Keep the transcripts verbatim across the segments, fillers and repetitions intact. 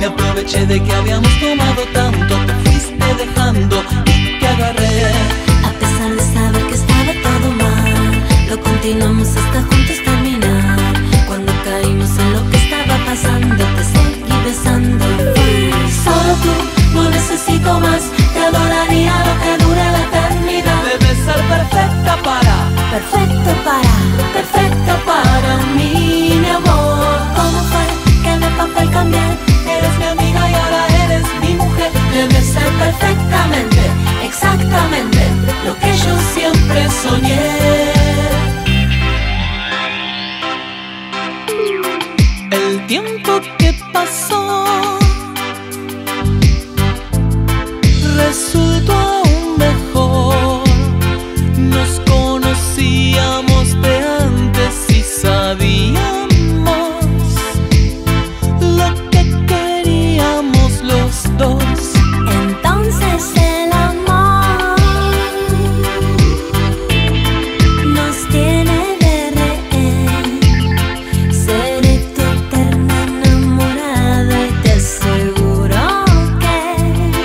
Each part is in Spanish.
Me aproveché de que habíamos tomado tanto, te fuiste dejando y te agarré. A pesar de saber que estaba todo mal, lo continuamos hasta juntos terminar. Cuando caímos en lo que estaba pasando, te seguí besando y fue solo tú, no necesito más. Te adoraría lo que dure la eternidad. Debes ser perfecta para, perfecto para, perfecto para mí, mi amor. ¿Cómo fue que de papel cambié? Eres mi amiga y ahora eres mi mujer. Debes ser perfectamente, exactamente lo que yo siempre soñé. El tiempo que pasó resultó aún mejor. Nos conocíamos de antes y sabíamos lo que queríamos los dos. Entonces el amor nos tiene de rehén. Seré tu eterna enamorada y te aseguro que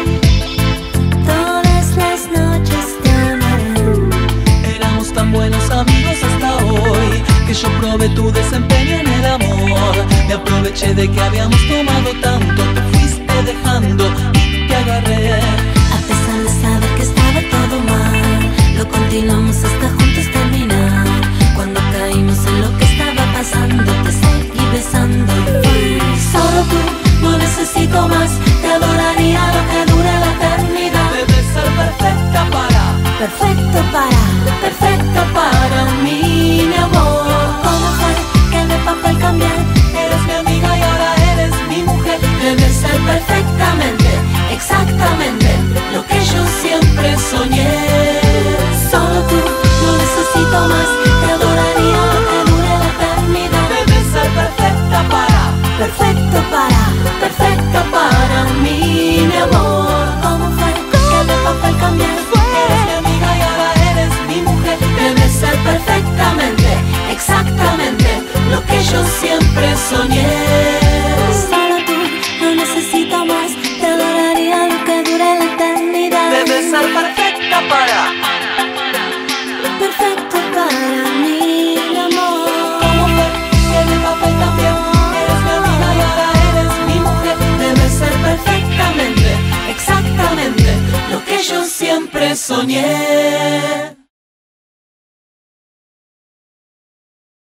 todas las noches te amaré. Éramos tan buenos amigos hasta hoy que yo probé tu desempeño en el amor. Me aproveché de que habíamos tomado tanto, te fuiste dejando y te agarré. A pesar de saber que estaba todo mal, lo continuamos hasta juntos terminar. Cuando caímos en lo que estaba pasando, te seguí besando y fue solo tú, no necesito más. Te adoraría lo que dure la eternidad. Debes ser perfecta para, Perfecto para, perfecto para mí, mi amor. ¿Cómo fue que de papel cambié? eres mi amiga y ahora eres mi mujer. Debe ser perfectamente, exactamente lo que yo siempre soñé. Solo tú, no necesito más. Te adoraría lo que dure la eternidad. Debes ser perfecta para, Perfecto para, perfecto para mí, mi amor. ¿Cómo fue que de papel cambié? eres mi amiga y ahora eres mi mujer. Debe ser perfectamente, exactamente lo que yo siempre soñé. Solo tú, no necesito más. Te adoraría lo que dure la eternidad. Debes ser perfecta para, Perfecto para mí, mi amor. ¿cómo fue que de papel cambió? Eres mi amiga y ahora eres mi mujer. Debe ser perfectamente, exactamente lo que yo siempre soñé.